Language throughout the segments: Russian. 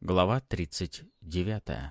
Глава 39.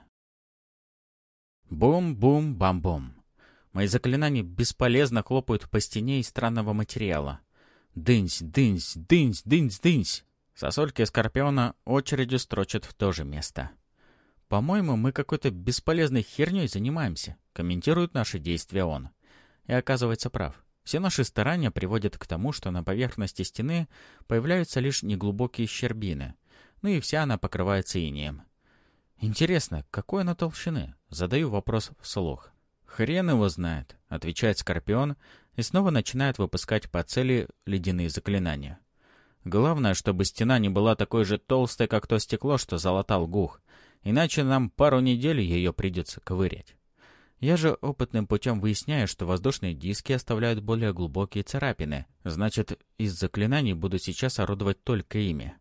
Бум-бум-бам-бум. Мои заклинания бесполезно хлопают по стене из странного материала. Дынсь, дынсь, дынсь, дынсь, дынсь. Сосульки скорпиона очередью строчат в то же место. «По-моему, мы какой-то бесполезной херней занимаемся», — комментирует наши действия он. И оказывается прав. Все наши старания приводят к тому, что на поверхности стены появляются лишь неглубокие щербины. Ну и вся она покрывается инеем. «Интересно, какой она толщины?» Задаю вопрос вслух. «Хрен его знает», — отвечает Скорпион и снова начинает выпускать по цели ледяные заклинания. «Главное, чтобы стена не была такой же толстой, как то стекло, что залатал Гух, иначе нам пару недель ее придется ковырять. Я же опытным путем выясняю, что воздушные диски оставляют более глубокие царапины, значит, из заклинаний буду сейчас орудовать только ими».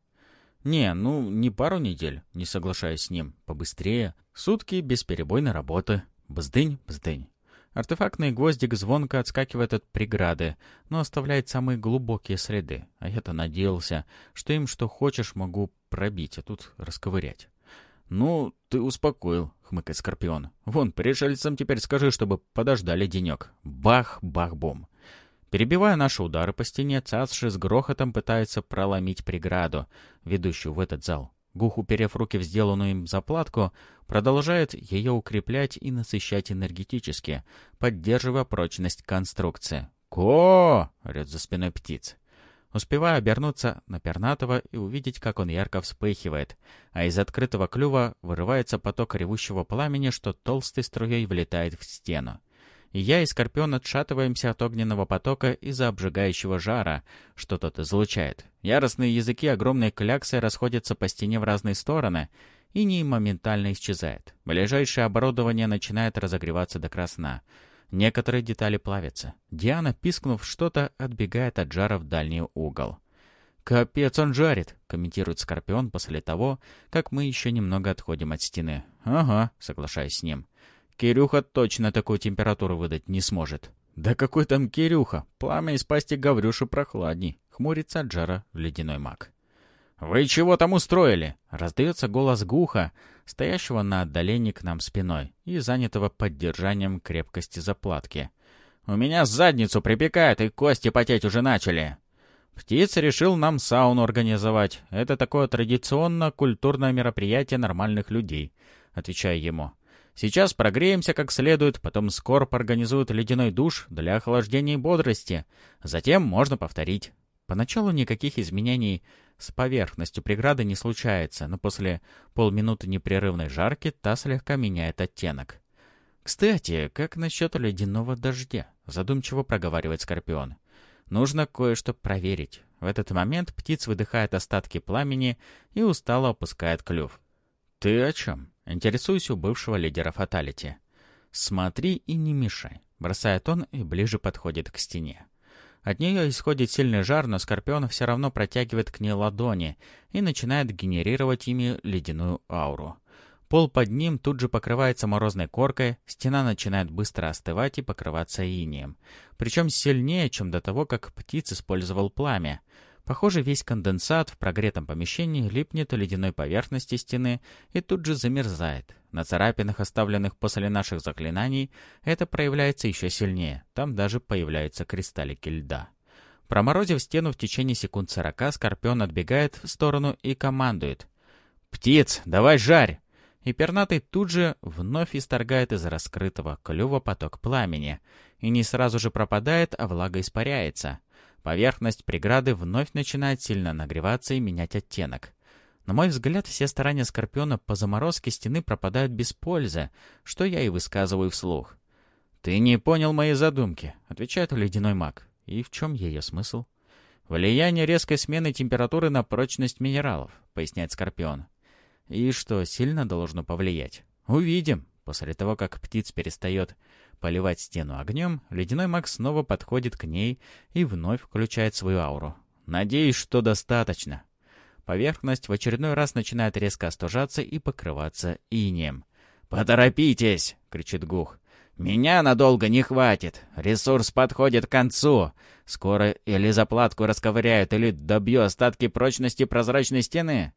Не пару недель, не соглашаюсь с ним. Побыстрее. Сутки бесперебойной работы. Бздынь, бздынь. Артефактный гвоздик звонко отскакивает от преграды, но оставляет самые глубокие следы. А я-то надеялся, что им что хочешь могу пробить, а тут расковырять. «Ну, ты успокоил», — хмыкает Скорпион. «Вон, пришельцам теперь скажи, чтобы подождали денек». Бах-бах-бум. Перебивая наши удары по стене, Цацши с грохотом пытается проломить преграду, ведущую в этот зал. Гух, уперев руки в сделанную им заплатку, продолжает ее укреплять и насыщать энергетически, поддерживая прочность конструкции. «Ко!» — орет за спиной птиц. Успеваю обернуться на пернатого и увидеть, как он ярко вспыхивает, а из открытого клюва вырывается поток ревущего пламени, что толстой струей влетает в стену. И я и Скорпион отшатываемся от огненного потока из-за обжигающего жара, что тот излучает. Яростные языки огромной кляксы расходятся по стене в разные стороны, и иней моментально исчезает. Ближайшее оборудование начинает разогреваться до красна. Некоторые детали плавятся. Диана, пискнув что-то, отбегает от жара в дальний угол. «Капец, он жарит!» — комментирует Скорпион после того, как мы еще немного отходим от стены. «Ага», — соглашаюсь с ним. Кирюха точно такую температуру выдать не сможет. «Да какой там Кирюха? Пламя из пасти Гаврюши прохладней», — хмурится от жара ледяной маг. «Вы чего там устроили?» — раздается голос Гуха, стоящего на отдалении к нам спиной и занятого поддержанием крепкости заплатки. «У меня задницу припекает, и кости потеть уже начали». «Птиц решил нам сауну организовать. Это такое традиционно-культурное мероприятие нормальных людей», — отвечаю ему. «Сейчас прогреемся как следует, потом Скорп организует ледяной душ для охлаждения и бодрости. Затем можно повторить». Поначалу никаких изменений с поверхностью преграды не случается, но после полминуты непрерывной жарки та слегка меняет оттенок. «Кстати, как насчет ледяного дождя?» — задумчиво проговаривает Скорпион. «Нужно кое-что проверить». В этот момент птиц выдыхает остатки пламени и устало опускает клюв. «Ты о чем?» — интересуюсь у бывшего лидера Фаталити. «Смотри и не мешай», — бросает он и ближе подходит к стене. От нее исходит сильный жар, но Скорпион все равно протягивает к ней ладони и начинает генерировать ими ледяную ауру. Пол под ним тут же покрывается морозной коркой, стена начинает быстро остывать и покрываться инеем. Причем сильнее, чем до того, как птиц использовал пламя. Похоже, весь конденсат в прогретом помещении липнет к ледяной поверхности стены и тут же замерзает. На царапинах, оставленных после наших заклинаний, это проявляется еще сильнее. Там даже появляются кристаллики льда. Проморозив стену в течение секунд 40, Скорпион отбегает в сторону и командует. «Птиц, давай жарь!» И пернатый тут же вновь исторгает из раскрытого клюва поток пламени. И не сразу же пропадает, а влага испаряется. Поверхность преграды вновь начинает сильно нагреваться и менять оттенок. На мой взгляд, все старания Скорпиона по заморозке стены пропадают без пользы, что я и высказываю вслух. «Ты не понял моей задумки», — отвечает ледяной маг. «И в чем ее смысл?» «Влияние резкой смены температуры на прочность минералов», — поясняет Скорпион. «И что, сильно должно повлиять?» «Увидим». После того, как птиц перестает поливать стену огнем, ледяной маг снова подходит к ней и вновь включает свою ауру. «Надеюсь, что достаточно». Поверхность в очередной раз начинает резко остужаться и покрываться инеем. «Поторопитесь!» — кричит Гух. «Меня надолго не хватит. Ресурс подходит к концу. Скоро или заплатку расковыряют, или добью остатки прочности прозрачной стены».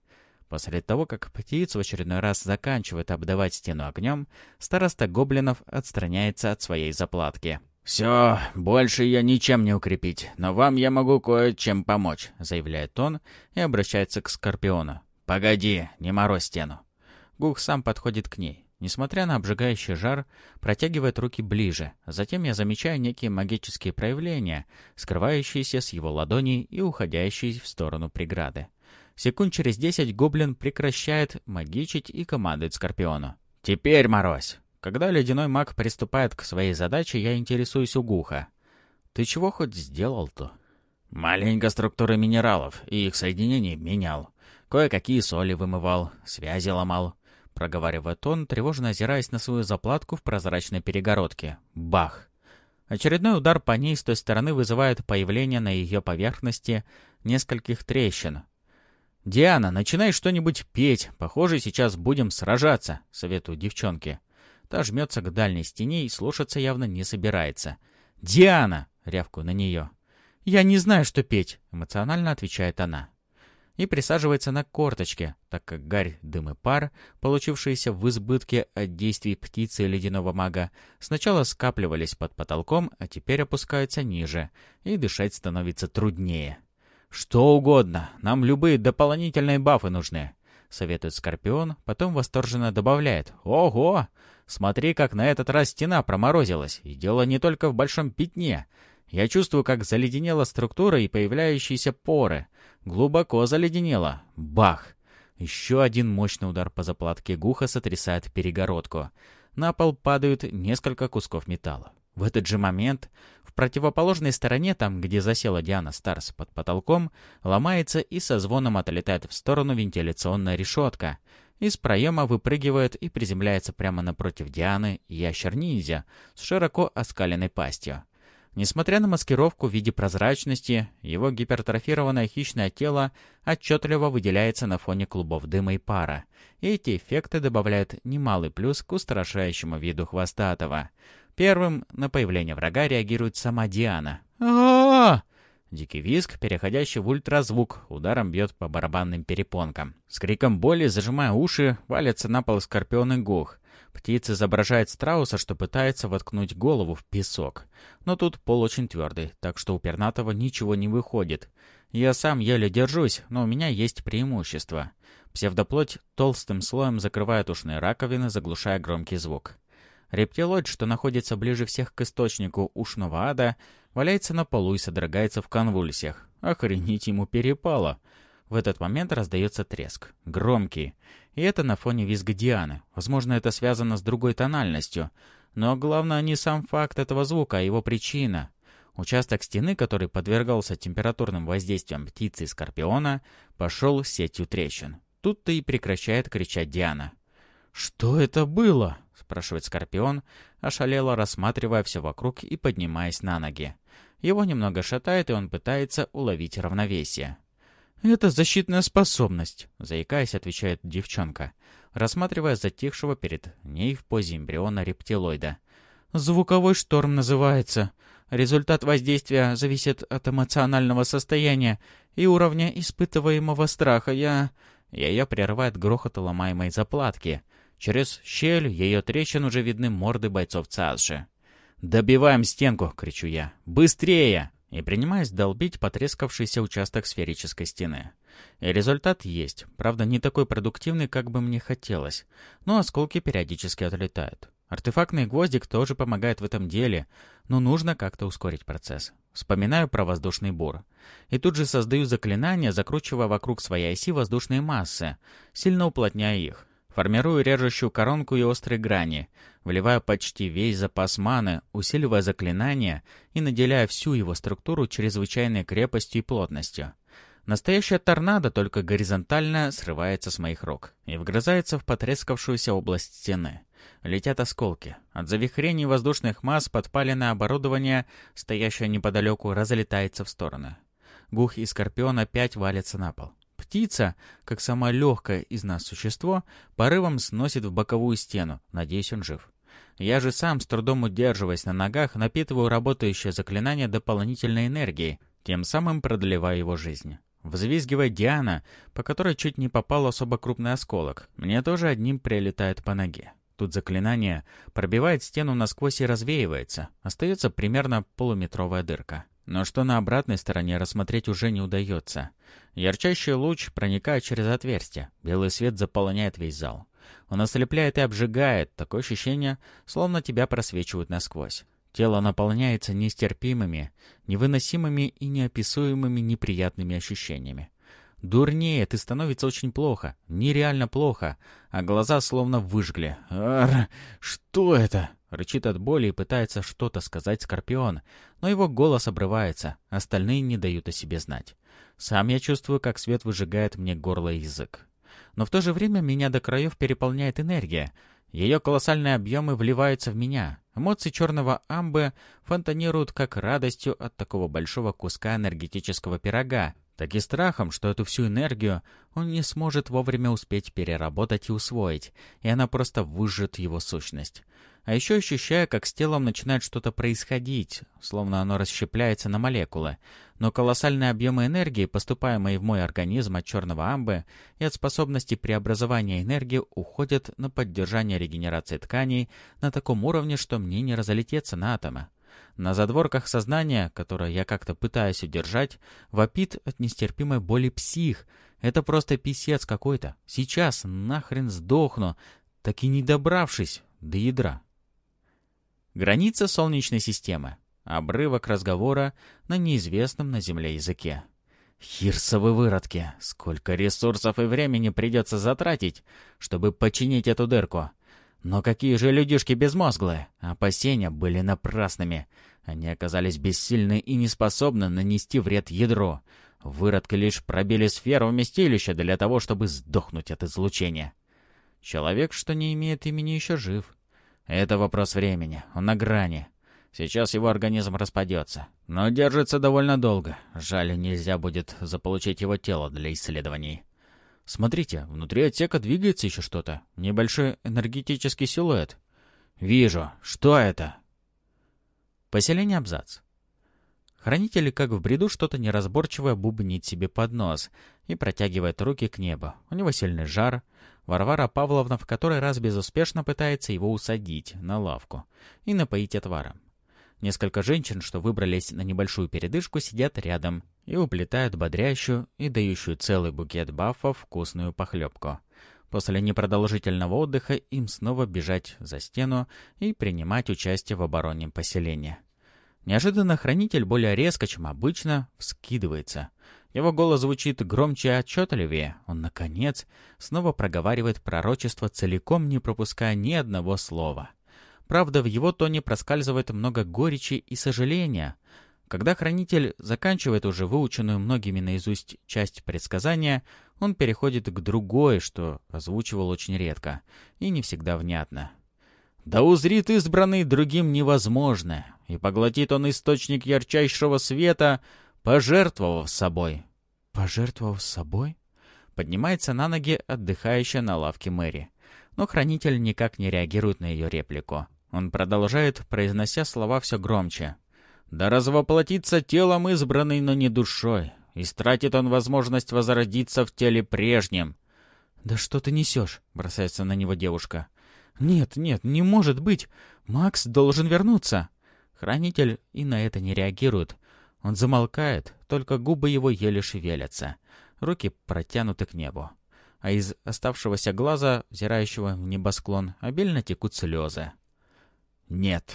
После того, как птица в очередной раз заканчивает обдавать стену огнем, староста гоблинов отстраняется от своей заплатки. «Все, больше ее ничем не укрепить, но вам я могу кое-чем помочь», — заявляет он и обращается к Скорпиону. «Погоди, не морозь стену». Гух сам подходит к ней. Несмотря на обжигающий жар, протягивает руки ближе. Затем я замечаю некие магические проявления, скрывающиеся с его ладоней и уходящие в сторону преграды. Секунд через 10 гоблин прекращает магичить и командует Скорпиону. «Теперь морозь!» Когда ледяной маг приступает к своей задаче, я интересуюсь у Гуха. «Ты чего хоть сделал-то?» «Маленько структуры минералов и их соединений менял. Кое-какие соли вымывал, связи ломал», — проговаривает он, тревожно озираясь на свою заплатку в прозрачной перегородке. Бах! Очередной удар по ней с той стороны вызывает появление на ее поверхности нескольких трещин. «Диана, начинай что-нибудь петь. Похоже, сейчас будем сражаться», — советую девчонке. Та жмется к дальней стене и слушаться явно не собирается. «Диана!» — рявкую на нее. «Я не знаю, что петь», — эмоционально отвечает она. И присаживается на корточке, так как гарь, дым и пар, получившиеся в избытке от действий птицы и ледяного мага, сначала скапливались под потолком, а теперь опускаются ниже, и дышать становится труднее. «Что угодно, нам любые дополнительные бафы нужны», — советует Скорпион, потом восторженно добавляет. «Ого! Смотри, как на этот раз стена проморозилась, и дело не только в большом пятне. Я чувствую, как заледенела структура и появляющиеся поры. Глубоко заледенела. Бах! Еще один мощный удар по заплатке Гуха сотрясает перегородку. На пол падают несколько кусков металла. В этот же момент в противоположной стороне, там, где засела Диана Старс под потолком, ломается и со звоном отлетает в сторону вентиляционная решетка. Из проема выпрыгивает и приземляется прямо напротив Дианы ящер-ниндзя с широко оскаленной пастью. Несмотря на маскировку в виде прозрачности, его гипертрофированное хищное тело отчетливо выделяется на фоне клубов дыма и пара, и эти эффекты добавляют немалый плюс к устрашающему виду хвостатого. Первым на появление врага реагирует сама Диана. «А-а-а!» Дикий визг, переходящий в ультразвук, ударом бьет по барабанным перепонкам. С криком боли, зажимая уши, валится на пол Скорпион и Гух. Птица изображает страуса, что пытается воткнуть голову в песок. Но тут пол очень твердый, так что у пернатого ничего не выходит. Я сам еле держусь, но у меня есть преимущество. Псевдоплоть толстым слоем закрывает ушные раковины, заглушая громкий звук. Рептилоид, что находится ближе всех к источнику ушного ада, валяется на полу и содрогается в конвульсиях. Охренеть ему перепало. В этот момент раздается треск. Громкий. И это на фоне визга Дианы. Возможно, это связано с другой тональностью. Но главное не сам факт этого звука, а его причина. Участок стены, который подвергался температурным воздействиям птицы и Скорпиона, пошел сетью трещин. Тут-то и прекращает кричать Диана. «Что это было?» — спрашивает Скорпион, ошалело рассматривая все вокруг и поднимаясь на ноги. Его немного шатает, и он пытается уловить равновесие. «Это защитная способность», — заикаясь, отвечает девчонка, рассматривая затихшего перед ней в позе эмбриона рептилоида. «Звуковой шторм называется. Результат воздействия зависит от эмоционального состояния и уровня испытываемого страха. Ее прерывает грохот ломаемой заплатки. Через щель ее трещин уже видны морды бойцов ЦАСШи. «Добиваем стенку!» — кричу я. «Быстрее!» И принимаюсь долбить потрескавшийся участок сферической стены. И результат есть. Правда, не такой продуктивный, как бы мне хотелось. Но осколки периодически отлетают. Артефактный гвоздик тоже помогает в этом деле, но нужно как-то ускорить процесс. Вспоминаю про воздушный бур. И тут же создаю заклинание, закручивая вокруг своей оси воздушные массы, сильно уплотняя их. Формирую режущую коронку и острые грани, вливаю почти весь запас маны, усиливая заклинание и наделяя всю его структуру чрезвычайной крепостью и плотностью. Настоящая торнадо, только горизонтально, срывается с моих рук и вгрызается в потрескавшуюся область стены. Летят осколки. От завихрений воздушных масс подпаленное оборудование, стоящее неподалеку, разлетается в стороны. Гух и Скорпион опять валятся на пол. Птица, как самое легкое из нас существо, порывом сносит в боковую стену. Надеюсь, он жив. Я же сам, с трудом удерживаясь на ногах, напитываю работающее заклинание дополнительной энергией, тем самым продлевая его жизнь. Взвизгивает Диана, по которой чуть не попал особо крупный осколок. Мне тоже одним прилетает по ноге. Тут заклинание пробивает стену насквозь и развеивается. Остается примерно полуметровая дырка. Но что на обратной стороне рассмотреть уже не удается. Ярчайший луч проникает через отверстие. Белый свет заполоняет весь зал. Он ослепляет и обжигает. Такое ощущение, словно тебя просвечивают насквозь. Тело наполняется нестерпимыми, невыносимыми и неописуемыми неприятными ощущениями. Дурнеет и становится очень плохо, нереально плохо, а глаза словно выжгли. «Арр! Что это?» — рычит от боли и пытается что-то сказать Скорпион, но его голос обрывается, остальные не дают о себе знать. Сам я чувствую, как свет выжигает мне горло и язык. Но в то же время меня до краев переполняет энергия. Ее колоссальные объемы вливаются в меня. Эмоции черного амбы фонтанируют как радостью от такого большого куска энергетического пирога, так и страхом, что эту всю энергию он не сможет вовремя успеть переработать и усвоить, и она просто выжжет его сущность. А еще ощущаю, как с телом начинает что-то происходить, словно оно расщепляется на молекулы. Но колоссальные объемы энергии, поступаемые в мой организм от черного амбы и от способности преобразования энергии, уходят на поддержание регенерации тканей на таком уровне, что мне не разлететься на атомы. На задворках сознания, которое я как-то пытаюсь удержать, вопит от нестерпимой боли псих. Это просто писец какой-то. Сейчас нахрен сдохну, так и не добравшись до ядра. Граница Солнечной системы. Обрывок разговора на неизвестном на Земле языке. Хирсовы выродки! Сколько ресурсов и времени придется затратить, чтобы починить эту дырку! Но какие же людишки безмозглые! Опасения были напрасными. Они оказались бессильны и не способны нанести вред ядру. Выродки лишь пробили сферу вместилища для того, чтобы сдохнуть от излучения. Человек, что не имеет имени, еще жив. Это вопрос времени. Он на грани. Сейчас его организм распадется. Но держится довольно долго. Жаль, нельзя будет заполучить его тело для исследований. Смотрите, внутри отсека двигается еще что-то. Небольшой энергетический силуэт. Вижу. Что это? Поселение абзац. Хранитель, как в бреду, что-то неразборчивое бубнит себе под нос и протягивает руки к небу. У него сильный жар. Варвара Павловна в который раз безуспешно пытается его усадить на лавку и напоить отваром. Несколько женщин, что выбрались на небольшую передышку, сидят рядом и уплетают бодрящую и дающую целый букет бафов вкусную похлебку. После непродолжительного отдыха им снова бежать за стену и принимать участие в обороне поселения. Неожиданно хранитель более резко, чем обычно, вскидывается. Его голос звучит громче и отчетливее. Он, наконец, снова проговаривает пророчество, целиком не пропуская ни одного слова. Правда, в его тоне проскальзывает много горечи и сожаления. Когда хранитель заканчивает уже выученную многими наизусть часть предсказания, он переходит к другой, что озвучивал очень редко и не всегда внятно. «Да узрит избранный другим невозможное, и поглотит он источник ярчайшего света, пожертвовав собой». «Пожертвовав собой?» Поднимается на ноги отдыхающая на лавке Мэри. Но хранитель никак не реагирует на ее реплику. Он продолжает, произнося слова все громче. «Да развоплотится телом избранный, но не душой. Истратит он возможность возродиться в теле прежнем». «Да что ты несешь?» — бросается на него девушка. «Нет, нет, не может быть! Макс должен вернуться!» Хранитель и на это не реагирует. Он замолкает, только губы его еле шевелятся. Руки протянуты к небу. А из оставшегося глаза, взирающего в небосклон, обильно текут слезы. Нет.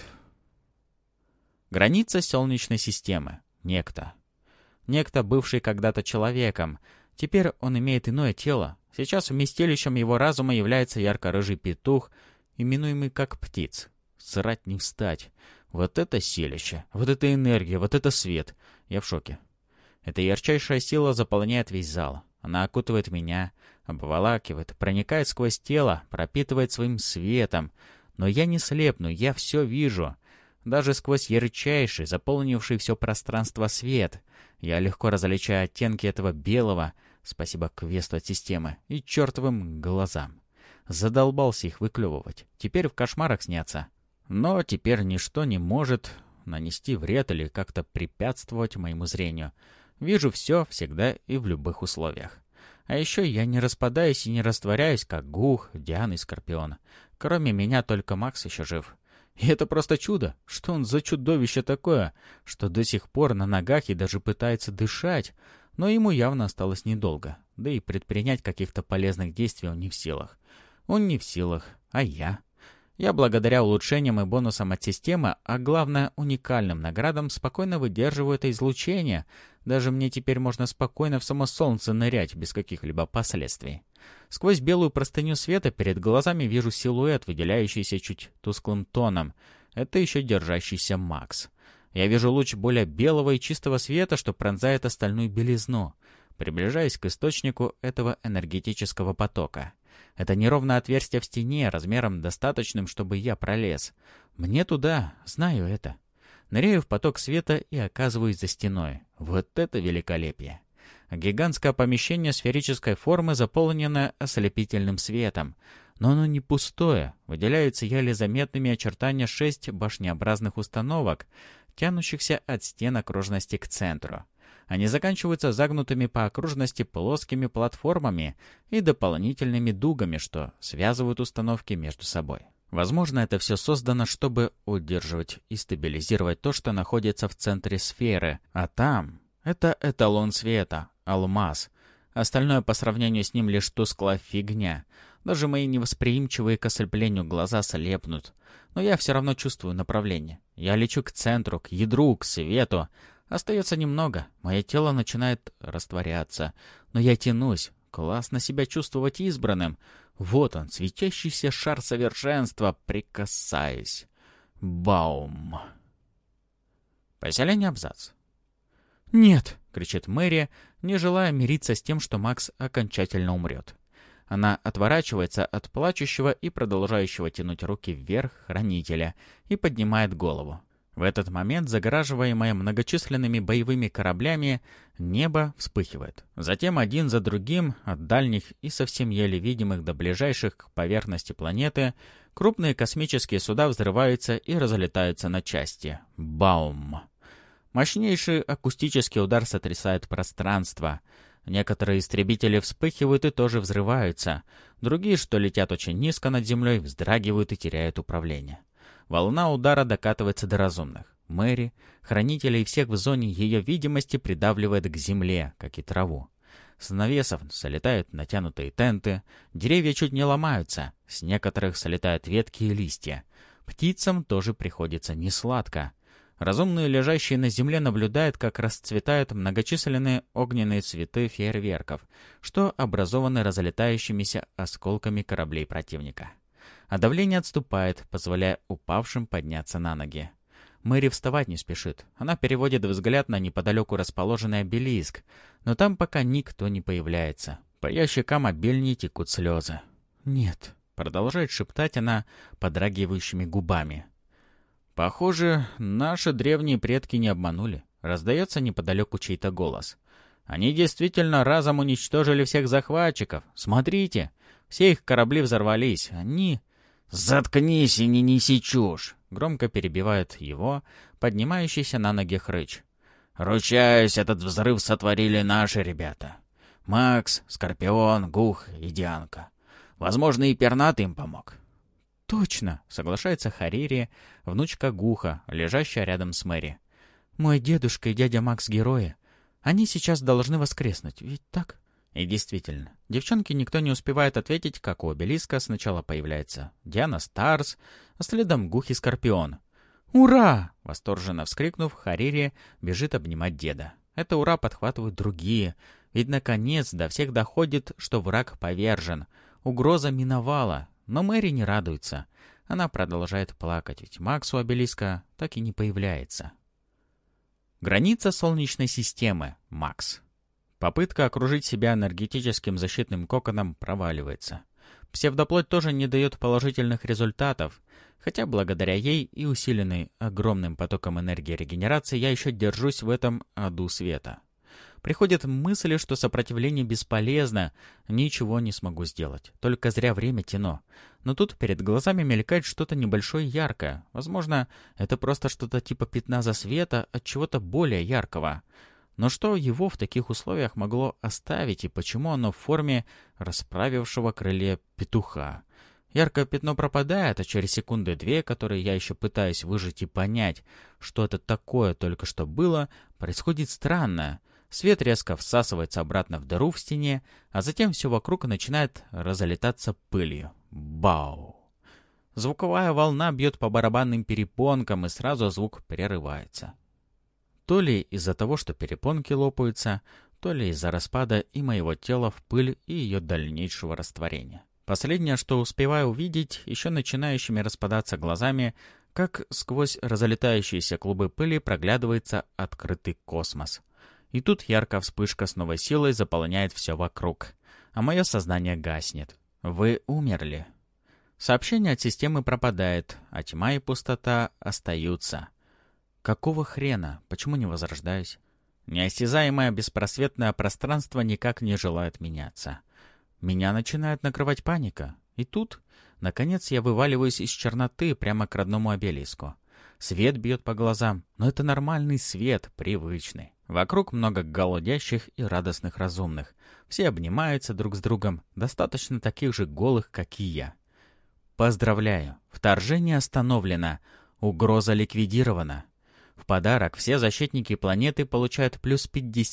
Граница Солнечной системы. Некто. Некто, бывший когда-то человеком. Теперь он имеет иное тело. Сейчас вместилищем его разума является ярко-рыжий петух, именуемый как птиц. Срать не встать. Вот это силище, вот это энергия, вот это свет. Я в шоке. Эта ярчайшая сила заполняет весь зал. Она окутывает меня, обволакивает, проникает сквозь тело, пропитывает своим светом. Но я не слепну, я все вижу. Даже сквозь ярчайший, заполнивший все пространство свет. Я легко различаю оттенки этого белого, спасибо квесту от системы, и чертовым глазам. Задолбался их выклевывать. Теперь в кошмарах снятся. Но теперь ничто не может нанести вред или как-то препятствовать моему зрению. Вижу все, всегда и в любых условиях. А еще я не распадаюсь и не растворяюсь, как Гух, Диана и Скорпион. Кроме меня только Макс еще жив. И это просто чудо. Что он за чудовище такое, что до сих пор на ногах и даже пытается дышать? Но ему явно осталось недолго. Да и предпринять каких-то полезных действий он не в силах. Он не в силах, а я. Я благодаря улучшениям и бонусам от системы, а главное уникальным наградам, спокойно выдерживаю это излучение. Даже мне теперь можно спокойно в само солнце нырять без каких-либо последствий. Сквозь белую простыню света перед глазами вижу силуэт, выделяющийся чуть тусклым тоном. Это еще держащийся Макс. Я вижу луч более белого и чистого света, что пронзает остальную белизну, приближаясь к источнику этого энергетического потока. Это неровное отверстие в стене, размером достаточным, чтобы я пролез. Мне туда, знаю это. Ныряю в поток света и оказываюсь за стеной. Вот это великолепие! Гигантское помещение сферической формы, заполненное ослепительным светом. Но оно не пустое. Выделяются еле заметными очертания 6 башнеобразных установок, тянущихся от стен окружности к центру. Они заканчиваются загнутыми по окружности плоскими платформами и дополнительными дугами, что связывают установки между собой. Возможно, это все создано, чтобы удерживать и стабилизировать то, что находится в центре сферы. А там — это эталон света, алмаз. Остальное по сравнению с ним лишь тусклая фигня. Даже мои невосприимчивые к ослеплению глаза слепнут. Но я все равно чувствую направление. Я лечу к центру, к ядру, к свету. Остается немного. Мое тело начинает растворяться. Но я тянусь. Классно себя чувствовать избранным. Вот он, светящийся шар совершенства. Прикасаюсь. Баум. Поселение Абзац. «Нет!» — кричит Мэри, не желая мириться с тем, что Макс окончательно умрет. Она отворачивается от плачущего и продолжающего тянуть руки вверх хранителя и поднимает голову. В этот момент, загораживаемое многочисленными боевыми кораблями, небо вспыхивает. Затем один за другим, от дальних и совсем еле видимых до ближайших к поверхности планеты, крупные космические суда взрываются и разлетаются на части. Баум! Мощнейший акустический удар сотрясает пространство. Некоторые истребители вспыхивают и тоже взрываются. Другие, что летят очень низко над землей, вздрагивают и теряют управление. Волна удара докатывается до разумных. Мэри, хранителей всех в зоне ее видимости, придавливает к земле, как и траву. С навесов солетают натянутые тенты, деревья чуть не ломаются, с некоторых солетают ветки и листья. Птицам тоже приходится несладко. Разумные, лежащие на земле, наблюдают, как расцветают многочисленные огненные цветы фейерверков, что образованы разлетающимися осколками кораблей противника. А давление отступает, позволяя упавшим подняться на ноги. Мэри вставать не спешит. Она переводит взгляд на неподалеку расположенный обелиск, но там пока никто не появляется. По ее щекам обильнее текут слезы. «Нет», — продолжает шептать она подрагивающими губами. «Похоже, наши древние предки не обманули», — раздается неподалеку чей-то голос. «Они действительно разом уничтожили всех захватчиков. Смотрите, все их корабли взорвались. Они...» «Заткнись и не неси чушь!» — громко перебивает его поднимающийся на ноги Хрыч. «Ручаюсь, этот взрыв сотворили наши ребята. Макс, Скорпион, Гух и Дианка. Возможно, и Пернатый им помог». «Точно!» — соглашается Харири, внучка Гуха, лежащая рядом с Мэри. «Мой дедушка и дядя Макс — герои. Они сейчас должны воскреснуть, ведь так?» И действительно, девчонке никто не успевает ответить, как у обелиска сначала появляется Диана Старс, а следом Гух и Скорпион. «Ура!» — восторженно вскрикнув, Харири бежит обнимать деда. Это «ура» подхватывают другие, ведь наконец до всех доходит, что враг повержен. Угроза миновала, но Мэри не радуется. Она продолжает плакать, ведь Макс у обелиска так и не появляется. Граница Солнечной системы. Макс. Попытка окружить себя энергетическим защитным коконом проваливается. Псевдоплоть тоже не дает положительных результатов, хотя благодаря ей и усиленной огромным потоком энергии регенерации я еще держусь в этом аду света. Приходит мысль, что сопротивление бесполезно, ничего не смогу сделать, только зря время тяну. Но тут перед глазами мелькает что-то небольшое яркое. Возможно, это просто что-то типа пятна засвета от чего-то более яркого. Но что его в таких условиях могло оставить, и почему оно в форме расправившего крылья петуха? Яркое пятно пропадает, а через секунды-две, которые я еще пытаюсь выжать и понять, что это такое только что было, происходит странное. Свет резко всасывается обратно в дыру в стене, а затем все вокруг начинает разлетаться пылью. Бау! Звуковая волна бьет по барабанным перепонкам, и сразу звук прерывается. То ли из-за того, что перепонки лопаются, то ли из-за распада и моего тела в пыль и ее дальнейшего растворения. Последнее, что успеваю увидеть, еще начинающими распадаться глазами, как сквозь разлетающиеся клубы пыли проглядывается открытый космос. И тут яркая вспышка с новой силой заполняет все вокруг, а мое сознание гаснет. Вы умерли. Сообщение от системы пропадает, а тьма и пустота остаются. Какого хрена? Почему не возрождаюсь? Неосязаемое беспросветное пространство никак не желает меняться. Меня начинает накрывать паника. И тут, наконец, я вываливаюсь из черноты прямо к родному обелиску. Свет бьет по глазам, но это нормальный свет, привычный. Вокруг много голодящих и радостных разумных. Все обнимаются друг с другом, достаточно таких же голых, как и я. Поздравляю, вторжение остановлено, угроза ликвидирована. В подарок все защитники планеты получают плюс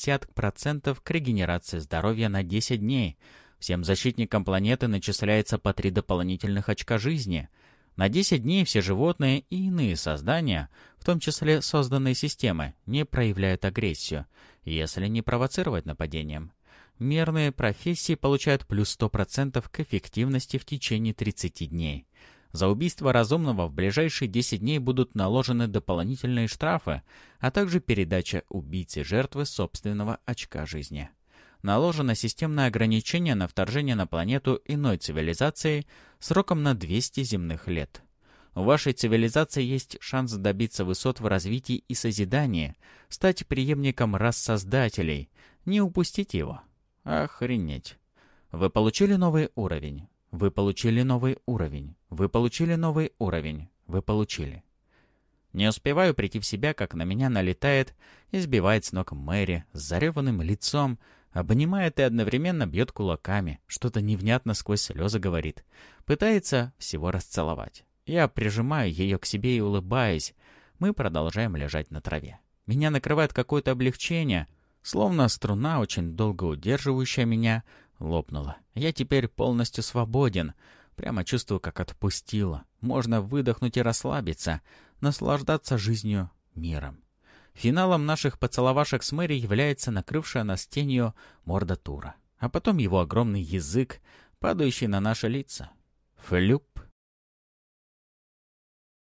50% к регенерации здоровья на 10 дней. Всем защитникам планеты начисляется по 3 дополнительных очка жизни. На 10 дней все животные и иные создания, в том числе созданные системы, не проявляют агрессию, если не провоцировать нападением. Мирные профессии получают плюс 100% к эффективности в течение 30 дней. За убийство разумного в ближайшие 10 дней будут наложены дополнительные штрафы, а также передача убийце жертвы собственного очка жизни. Наложено системное ограничение на вторжение на планету иной цивилизации сроком на 200 земных лет. У вашей цивилизации есть шанс добиться высот в развитии и созидании, стать преемником рас создателей. Не упустите его. Охренеть. Вы получили новый уровень. Вы получили новый уровень. Вы получили новый уровень. Вы получили. Не успеваю прийти в себя, как на меня налетает и сбивает с ног Мэри с зареванным лицом, обнимает и одновременно бьет кулаками, что-то невнятно сквозь слезы говорит. Пытается всего расцеловать. Я прижимаю ее к себе и улыбаюсь. Мы продолжаем лежать на траве. Меня накрывает какое-то облегчение, словно струна, очень долго удерживающая меня, лопнула. Я теперь полностью свободен. Прямо чувствую, как отпустила. Можно выдохнуть и расслабиться, наслаждаться жизнью, миром. Финалом наших поцеловашек с Мэри является накрывшая нас тенью морда Тура, а потом его огромный язык, падающий на наши лица. Флюп.